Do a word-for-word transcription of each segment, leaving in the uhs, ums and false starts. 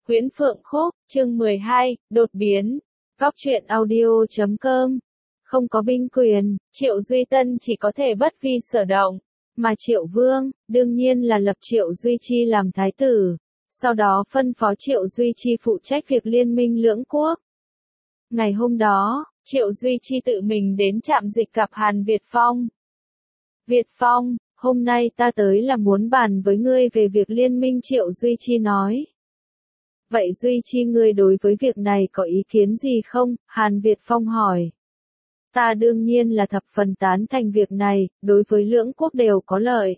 Huyễn Phượng Khúc, chương mười hai, đột biến. Góc truyện audio chấm com. Không có binh quyền, Triệu Duy Tân chỉ có thể bất vi sở động. Mà Triệu Vương, đương nhiên là lập Triệu Duy Chi làm thái tử. Sau đó phân phó Triệu Duy Chi phụ trách việc liên minh lưỡng quốc. Ngày hôm đó, Triệu Duy Chi tự mình đến trạm dịch gặp Hàn Việt Phong. Việt Phong, hôm nay ta tới là muốn bàn với ngươi về việc liên minh, Triệu Duy Chi nói. Vậy Duy Chi, ngươi đối với việc này có ý kiến gì không? Hàn Việt Phong hỏi. Ta đương nhiên là thập phần tán thành việc này, đối với lưỡng quốc đều có lợi.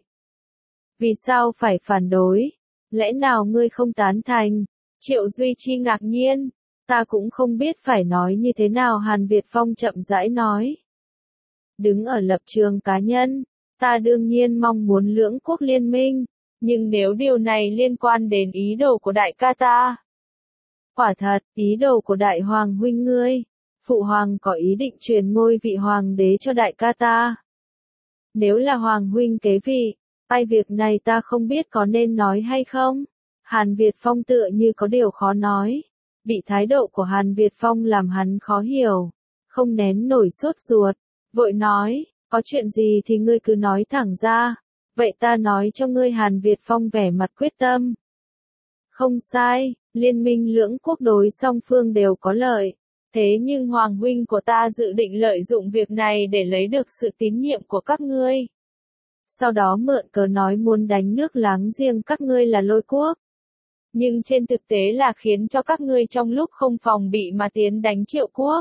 Vì sao phải phản đối? Lẽ nào ngươi không tán thành? Triệu Duy Chi ngạc nhiên. Ta cũng không biết phải nói như thế nào, Hàn Việt Phong chậm rãi nói. Đứng ở lập trường cá nhân, ta đương nhiên mong muốn lưỡng quốc liên minh, nhưng nếu điều này liên quan đến ý đồ của đại ca ta. Quả thật, ý đồ của đại hoàng huynh ngươi, phụ hoàng có ý định truyền ngôi vị hoàng đế cho đại ca ta. Nếu là hoàng huynh kế vị, ai việc này ta không biết có nên nói hay không? Hàn Việt Phong tựa như có điều khó nói. Bị thái độ của Hàn Việt Phong làm hắn khó hiểu, không nén nổi sốt ruột, vội nói, có chuyện gì thì ngươi cứ nói thẳng ra, vậy ta nói cho ngươi. Hàn Việt Phong vẻ mặt quyết tâm. Không sai, liên minh lưỡng quốc đối song phương đều có lợi, thế nhưng hoàng huynh của ta dự định lợi dụng việc này để lấy được sự tín nhiệm của các ngươi. Sau đó mượn cớ nói muốn đánh nước láng giềng các ngươi là Lôi quốc. Nhưng trên thực tế là khiến cho các ngươi trong lúc không phòng bị mà tiến đánh Triệu quốc.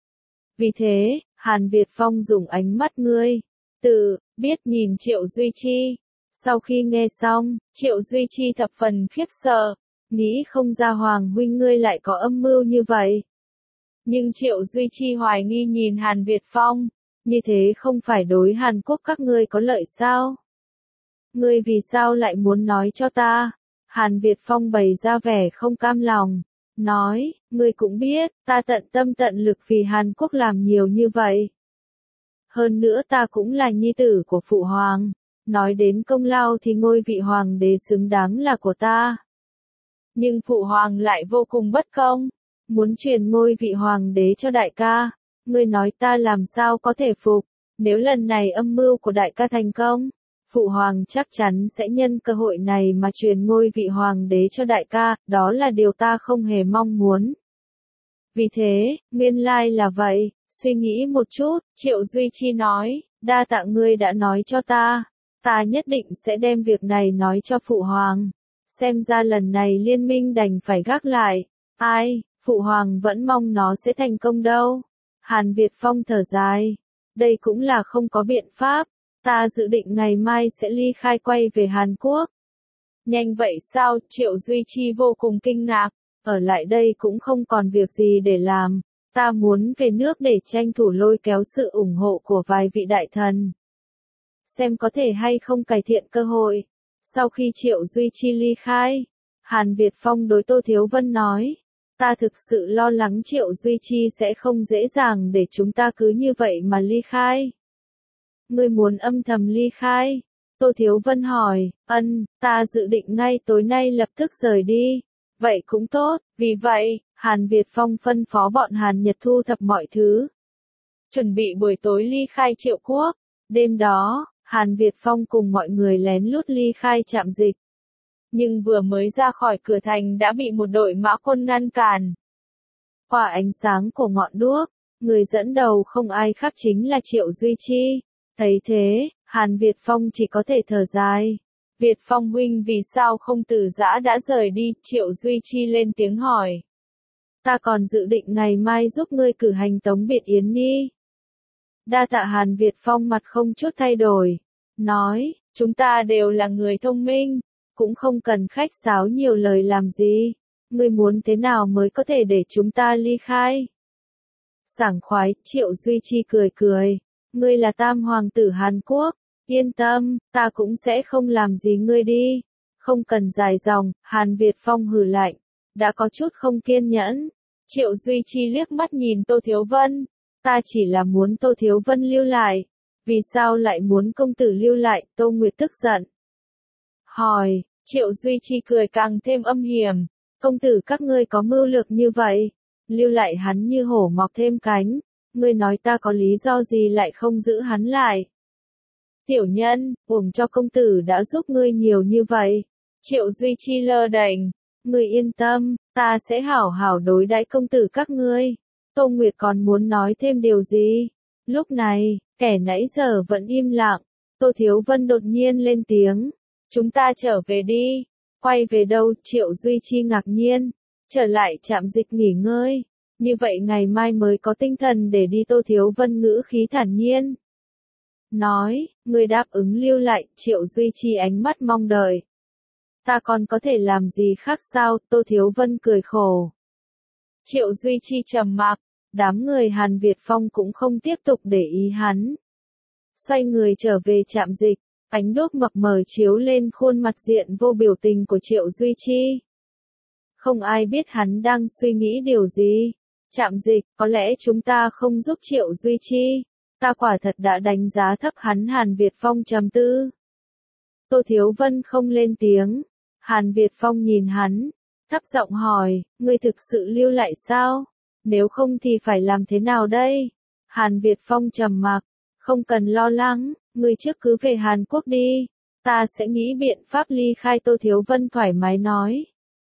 Vì thế, Hàn Việt Phong dùng ánh mắt ngươi tự biết nhìn Triệu Duy Chi. Sau khi nghe xong, Triệu Duy Chi thập phần khiếp sợ, nghĩ không ra hoàng huynh ngươi lại có âm mưu như vậy. Nhưng Triệu Duy Chi hoài nghi nhìn Hàn Việt Phong, như thế không phải đối Hàn Quốc các ngươi có lợi sao? Ngươi vì sao lại muốn nói cho ta? Hàn Việt Phong bày ra vẻ không cam lòng, nói, ngươi cũng biết, ta tận tâm tận lực vì Hàn Quốc làm nhiều như vậy. Hơn nữa ta cũng là nhi tử của phụ hoàng, nói đến công lao thì ngôi vị hoàng đế xứng đáng là của ta. Nhưng phụ hoàng lại vô cùng bất công, muốn truyền ngôi vị hoàng đế cho đại ca, ngươi nói ta làm sao có thể phục, nếu lần này âm mưu của đại ca thành công. Phụ hoàng chắc chắn sẽ nhân cơ hội này mà truyền ngôi vị hoàng đế cho đại ca, đó là điều ta không hề mong muốn. Vì thế, nguyên lai là vậy, suy nghĩ một chút, Triệu Duy Chi nói, đa tạ ngươi đã nói cho ta, ta nhất định sẽ đem việc này nói cho phụ hoàng. Xem ra lần này liên minh đành phải gác lại, ai, phụ hoàng vẫn mong nó sẽ thành công đâu. Hàn Việt Phong thở dài, đây cũng là không có biện pháp. Ta dự định ngày mai sẽ ly khai quay về Hàn Quốc. Nhanh vậy sao? Triệu Duy Chi vô cùng kinh ngạc. Ở lại đây cũng không còn việc gì để làm. Ta muốn về nước để tranh thủ lôi kéo sự ủng hộ của vài vị đại thần. Xem có thể hay không cải thiện cơ hội. Sau khi Triệu Duy Chi ly khai, Hàn Việt Phong đối Tô Thiếu Vân nói. Ta thực sự lo lắng Triệu Duy Chi sẽ không dễ dàng để chúng ta cứ như vậy mà ly khai. Ngươi muốn âm thầm ly khai? Tô Thiếu Vân hỏi, ân, ta dự định ngay tối nay lập tức rời đi. Vậy cũng tốt, vì vậy, Hàn Việt Phong phân phó bọn Hàn Nhật thu thập mọi thứ. Chuẩn bị buổi tối ly khai Triệu quốc. Đêm đó, Hàn Việt Phong cùng mọi người lén lút ly khai trạm dịch. Nhưng vừa mới ra khỏi cửa thành đã bị một đội mã quân ngăn cản. Qua ánh sáng của ngọn đuốc, người dẫn đầu không ai khác chính là Triệu Duy Chi. Thấy thế, Hàn Việt Phong chỉ có thể thở dài. Việt Phong huynh vì sao không từ giã đã rời đi? Triệu Duy Chi lên tiếng hỏi. Ta còn dự định ngày mai giúp ngươi cử hành tống biệt Yến Nhi. Đa tạ. Hàn Việt Phong mặt không chút thay đổi. Nói, chúng ta đều là người thông minh, cũng không cần khách sáo nhiều lời làm gì. Ngươi muốn thế nào mới có thể để chúng ta ly khai? Sảng khoái, Triệu Duy Chi cười cười. Ngươi là tam hoàng tử Hàn Quốc, yên tâm, ta cũng sẽ không làm gì ngươi đi. Không cần dài dòng, Hàn Việt Phong hừ lạnh, đã có chút không kiên nhẫn. Triệu Duy Chi liếc mắt nhìn Tô Thiếu Vân, ta chỉ là muốn Tô Thiếu Vân lưu lại. Vì sao lại muốn công tử lưu lại? Tô Nguyệt tức giận hỏi. Triệu Duy Chi cười càng thêm âm hiểm. Công tử các ngươi có mưu lược như vậy, lưu lại hắn như hổ mọc thêm cánh, ngươi nói ta có lý do gì lại không giữ hắn lại? Tiểu nhân, uổng cho công tử đã giúp ngươi nhiều như vậy. Triệu Duy Chi lơ đễnh, ngươi yên tâm, ta sẽ hảo hảo đối đãi công tử các ngươi. Tô Nguyệt còn muốn nói thêm điều gì? Lúc này, kẻ nãy giờ vẫn im lặng, Tô Thiếu Vân đột nhiên lên tiếng. Chúng ta trở về đi. Quay về đâu? Triệu Duy Chi ngạc nhiên. Trở lại trạm dịch nghỉ ngơi. Như vậy ngày mai mới có tinh thần để đi. Tô Thiếu Vân ngữ khí thản nhiên nói, người đáp ứng lưu lại. Triệu Duy Chi ánh mắt mong đợi. Ta còn có thể làm gì khác sao? Tô Thiếu Vân cười khổ. Triệu Duy Chi trầm mặc, đám người Hàn Việt Phong cũng không tiếp tục để ý hắn. Xoay người trở về trạm dịch, ánh đuốc mập mờ chiếu lên khuôn mặt diện vô biểu tình của Triệu Duy Chi. Không ai biết hắn đang suy nghĩ điều gì. Trạm dịch, có lẽ chúng ta không giúp Triệu Duy Chi. Ta quả thật đã đánh giá thấp hắn. Hàn Việt Phong trầm tư. Tô Thiếu Vân không lên tiếng. Hàn Việt Phong nhìn hắn, thấp giọng hỏi, ngươi thực sự lưu lại sao? Nếu không thì phải làm thế nào đây? Hàn Việt Phong trầm mặc, không cần lo lắng, ngươi trước cứ về Hàn Quốc đi, ta sẽ nghĩ biện pháp ly khai. Tô Thiếu Vân thoải mái nói.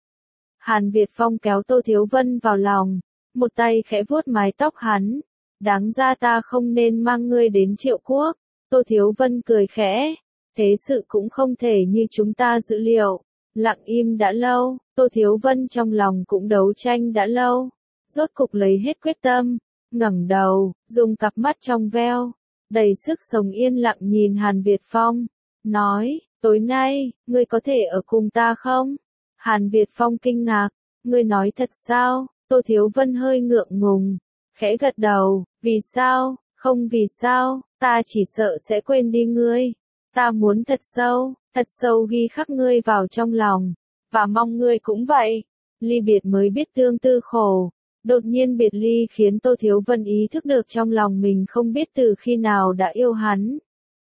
Hàn Việt Phong kéo Tô Thiếu Vân vào lòng, một tay khẽ vuốt mái tóc hắn, đáng ra ta không nên mang ngươi đến Triệu Quốc. Tô Thiếu Vân cười khẽ, thế sự cũng không thể như chúng ta dự liệu. Lặng im đã lâu, Tô Thiếu Vân trong lòng cũng đấu tranh đã lâu, rốt cục lấy hết quyết tâm, ngẩng đầu, dùng cặp mắt trong veo, đầy sức sống yên lặng nhìn Hàn Việt Phong, nói, tối nay, ngươi có thể ở cùng ta không? Hàn Việt Phong kinh ngạc, ngươi nói thật sao? Tô Thiếu Vân hơi ngượng ngùng, khẽ gật đầu, vì sao, không vì sao, ta chỉ sợ sẽ quên đi ngươi, ta muốn thật sâu. Thật sâu ghi khắc ngươi vào trong lòng, và mong ngươi cũng vậy. Ly biệt mới biết tương tư khổ, đột nhiên biệt ly khiến Tô Thiếu Vân ý thức được trong lòng mình không biết từ khi nào đã yêu hắn.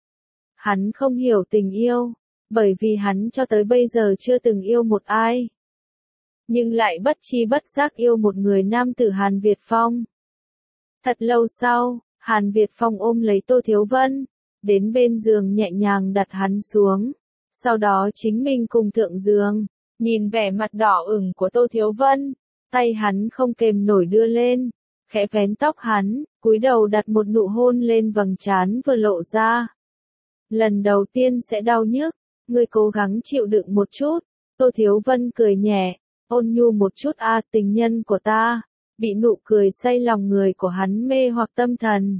Hắn không hiểu tình yêu, bởi vì hắn cho tới bây giờ chưa từng yêu một ai. Nhưng lại bất chi bất giác yêu một người nam tử. Hàn Việt Phong. Thật lâu sau, Hàn Việt Phong ôm lấy Tô Thiếu Vân, đến bên giường nhẹ nhàng đặt hắn xuống. Sau đó chính mình cùng thượng giường, nhìn vẻ mặt đỏ ửng của Tô Thiếu Vân, tay hắn không kềm nổi đưa lên, khẽ vén tóc hắn, cúi đầu đặt một nụ hôn lên vầng trán vừa lộ ra. Lần đầu tiên sẽ đau nhức, ngươi cố gắng chịu đựng một chút. Tô Thiếu Vân cười nhẹ, ôn nhu một chút. A tình nhân của ta, bị nụ cười say lòng người của hắn mê hoặc tâm thần.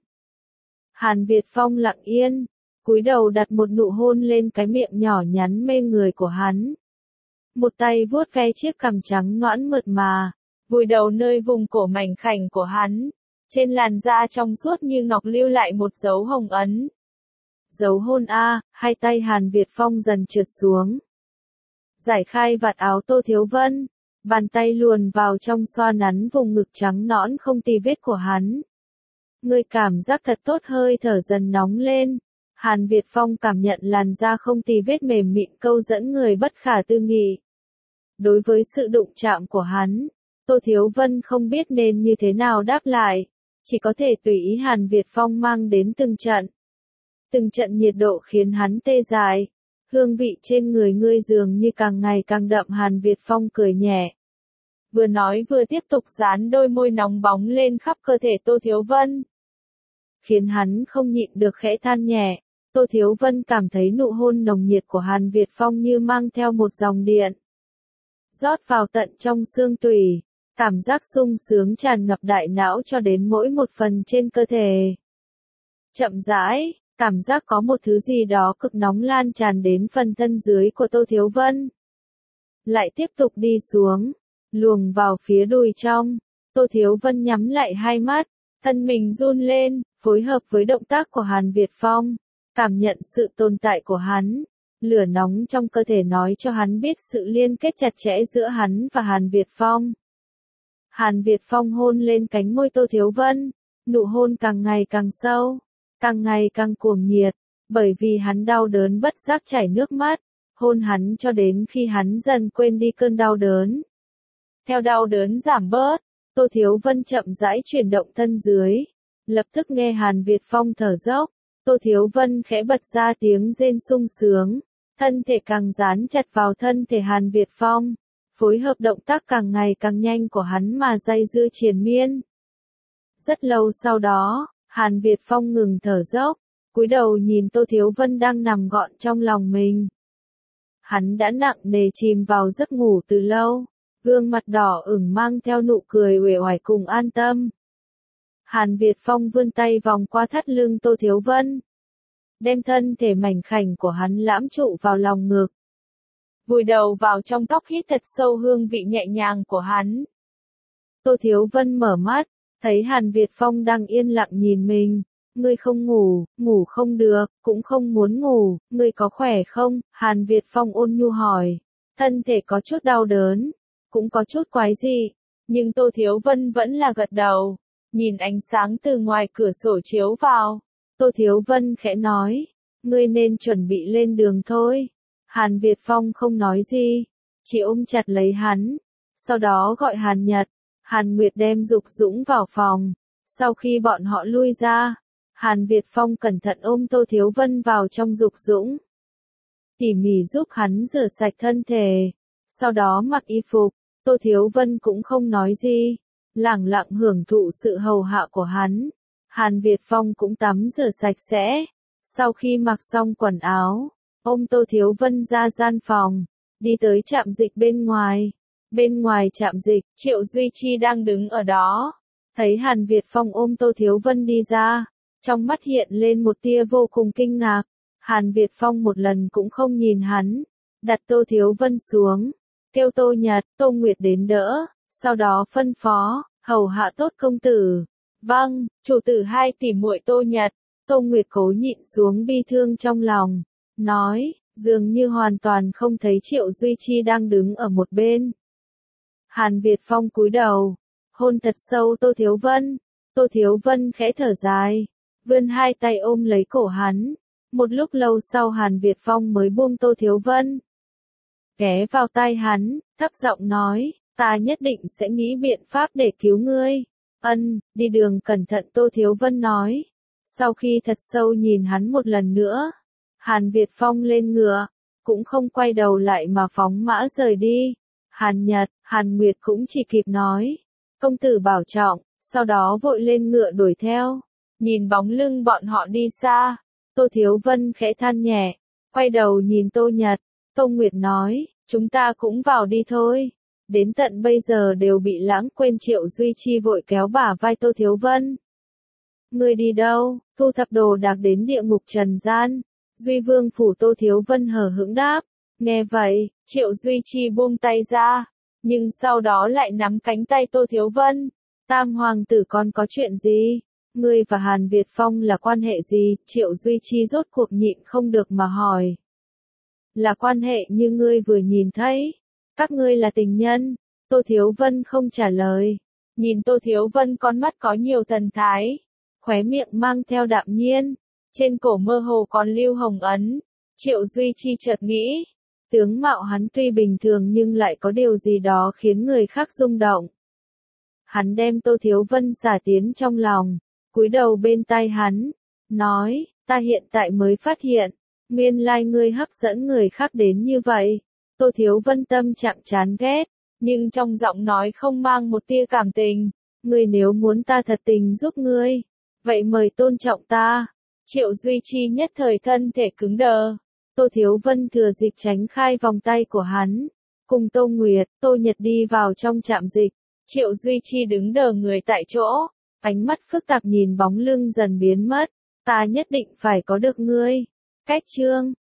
Hàn Việt Phong lặng yên, cúi đầu đặt một nụ hôn lên cái miệng nhỏ nhắn mê người của hắn. Một tay vuốt ve chiếc cằm trắng nõn mượt mà, vùi đầu nơi vùng cổ mảnh khảnh của hắn, trên làn da trong suốt như ngọc lưu lại một dấu hồng ấn. Dấu hôn a. Hai tay Hàn Việt Phong dần trượt xuống, giải khai vạt áo Tô Thiếu Vân, bàn tay luồn vào trong xoa nắn vùng ngực trắng nõn không tì vết của hắn. Ngươi cảm giác thật tốt. Hơi thở dần nóng lên. Hàn Việt Phong cảm nhận làn da không tì vết mềm mịn câu dẫn người bất khả tư nghị. Đối với sự đụng chạm của hắn, Tô Thiếu Vân không biết nên như thế nào đáp lại, chỉ có thể tùy ý Hàn Việt Phong mang đến từng trận. Từng trận nhiệt độ khiến hắn tê dại, hương vị trên người ngươi dường như càng ngày càng đậm. Hàn Việt Phong cười nhẹ, vừa nói vừa tiếp tục dán đôi môi nóng bóng lên khắp cơ thể Tô Thiếu Vân, khiến hắn không nhịn được khẽ than nhẹ. Tô Thiếu Vân cảm thấy nụ hôn nồng nhiệt của Hàn Việt Phong như mang theo một dòng điện, rót vào tận trong xương tủy, cảm giác sung sướng tràn ngập đại não cho đến mỗi một phần trên cơ thể. Chậm rãi, cảm giác có một thứ gì đó cực nóng lan tràn đến phần thân dưới của Tô Thiếu Vân. Lại tiếp tục đi xuống, luồng vào phía đùi trong. Tô Thiếu Vân nhắm lại hai mắt, thân mình run lên, phối hợp với động tác của Hàn Việt Phong, cảm nhận sự tồn tại của hắn. Lửa nóng trong cơ thể nói cho hắn biết sự liên kết chặt chẽ giữa hắn và Hàn Việt Phong. Hàn Việt Phong hôn lên cánh môi Tô Thiếu Vân, nụ hôn càng ngày càng sâu, càng ngày càng cuồng nhiệt, bởi vì hắn đau đớn bất giác chảy nước mắt, hôn hắn cho đến khi hắn dần quên đi cơn đau đớn. theo đau đớn giảm bớt, Tô Thiếu Vân chậm rãi chuyển động thân dưới. Lập tức nghe Hàn Việt Phong thở dốc, Tô Thiếu Vân khẽ bật ra tiếng rên sung sướng, thân thể càng dán chặt vào thân thể Hàn Việt Phong, phối hợp động tác càng ngày càng nhanh của hắn mà dây dưa triền miên. Rất lâu sau đó, Hàn Việt Phong ngừng thở dốc, cúi đầu nhìn Tô Thiếu Vân đang nằm gọn trong lòng mình. Hắn đã nặng nề chìm vào giấc ngủ từ lâu, gương mặt đỏ ửng mang theo nụ cười uể oải cùng an tâm. Hàn Việt Phong vươn tay vòng qua thắt lưng Tô Thiếu Vân, đem thân thể mảnh khảnh của hắn lãm trụ vào lòng ngực. Vùi đầu vào trong tóc hít thật sâu hương vị nhẹ nhàng của hắn. Tô Thiếu Vân mở mắt, thấy Hàn Việt Phong đang yên lặng nhìn mình. Ngươi không ngủ, ngủ không được, cũng không muốn ngủ, ngươi có khỏe không? Hàn Việt Phong ôn nhu hỏi. Thân thể có chút đau đớn, cũng có chút quái dị, nhưng Tô Thiếu Vân vẫn là gật đầu. Nhìn ánh sáng từ ngoài cửa sổ chiếu vào, Tô Thiếu Vân khẽ nói, ngươi nên chuẩn bị lên đường thôi. Hàn Việt Phong không nói gì, chỉ ôm chặt lấy hắn, sau đó gọi Hàn Nhật, Hàn Nguyệt đem Dục Dũng vào phòng. Sau khi bọn họ lui ra, Hàn Việt Phong cẩn thận ôm Tô Thiếu Vân vào trong Dục Dũng, tỉ mỉ giúp hắn rửa sạch thân thể, sau đó mặc y phục. Tô Thiếu Vân cũng không nói gì, lẳng lặng hưởng thụ sự hầu hạ của hắn. Hàn Việt Phong cũng tắm rửa sạch sẽ, sau khi mặc xong quần áo, ôm Tô Thiếu Vân ra gian phòng, đi tới trạm dịch bên ngoài. Bên ngoài trạm dịch, Triệu Duy Chi đang đứng ở đó, thấy Hàn Việt Phong ôm Tô Thiếu Vân đi ra, trong mắt hiện lên một tia vô cùng kinh ngạc. Hàn Việt Phong một lần cũng không nhìn hắn, đặt Tô Thiếu Vân xuống, kêu Tô Nhật, Tô Nguyệt đến đỡ, sau đó phân phó, hầu hạ tốt công tử. Vâng, chủ tử hai tỷ muội Tô Nhật. Tô Nguyệt cố nhịn xuống bi thương trong lòng, nói, dường như hoàn toàn không thấy Triệu Duy Chi đang đứng ở một bên. Hàn Việt Phong cúi đầu, hôn thật sâu Tô Thiếu Vân. Tô Thiếu Vân khẽ thở dài, vươn hai tay ôm lấy cổ hắn. Một lúc lâu sau Hàn Việt Phong mới buông Tô Thiếu Vân, ghé vào tai hắn, thấp giọng nói, ta nhất định sẽ nghĩ biện pháp để cứu ngươi. Ân, đi đường cẩn thận Tô Thiếu Vân nói. Sau khi thật sâu nhìn hắn một lần nữa, Hàn Việt Phong lên ngựa, cũng không quay đầu lại mà phóng mã rời đi. Hàn Nhật, Hàn Nguyệt cũng chỉ kịp nói, công tử bảo trọng, sau đó vội lên ngựa đuổi theo. Nhìn bóng lưng bọn họ đi xa, Tô Thiếu Vân khẽ than nhẹ, quay đầu nhìn Tô Nhật. Tô Nguyệt nói, chúng ta cũng vào đi thôi. Đến tận bây giờ đều bị lãng quên. Triệu Duy Chi vội kéo bả vai Tô Thiếu Vân. Ngươi đi đâu? Thu thập đồ đạc đến địa ngục trần gian. Duy Vương phủ. Tô Thiếu Vân hờ hững đáp. Nghe vậy, Triệu Duy Chi buông tay ra, nhưng sau đó lại nắm cánh tay Tô Thiếu Vân. Tam hoàng tử con có chuyện gì? Ngươi và Hàn Việt Phong là quan hệ gì? Triệu Duy Chi rốt cuộc nhịn không được mà hỏi. Là quan hệ như ngươi vừa nhìn thấy. Các ngươi là tình nhân. Tô Thiếu Vân không trả lời. Nhìn Tô Thiếu Vân con mắt có nhiều thần thái, khóe miệng mang theo đạm nhiên, trên cổ mơ hồ còn lưu hồng ấn. Triệu Duy Chi chợt nghĩ, tướng mạo hắn tuy bình thường nhưng lại có điều gì đó khiến người khác rung động. Hắn đem Tô Thiếu Vân xả tiến trong lòng, cúi đầu bên tai hắn, nói, ta hiện tại mới phát hiện, nguyên lai ngươi hấp dẫn người khác đến như vậy. Tô Thiếu Vân tâm trạng chán ghét, nhưng trong giọng nói không mang một tia cảm tình. Ngươi nếu muốn ta thật tình giúp ngươi, vậy mời tôn trọng ta. Triệu Duy Chi nhất thời thân thể cứng đờ. Tô Thiếu Vân thừa dịp tránh khai vòng tay của hắn, cùng Tô Nguyệt, Tô Nhật đi vào trong trạm dịch. Triệu Duy Chi đứng đờ người tại chỗ, ánh mắt phức tạp nhìn bóng lưng dần biến mất. Ta nhất định phải có được ngươi. Cách chương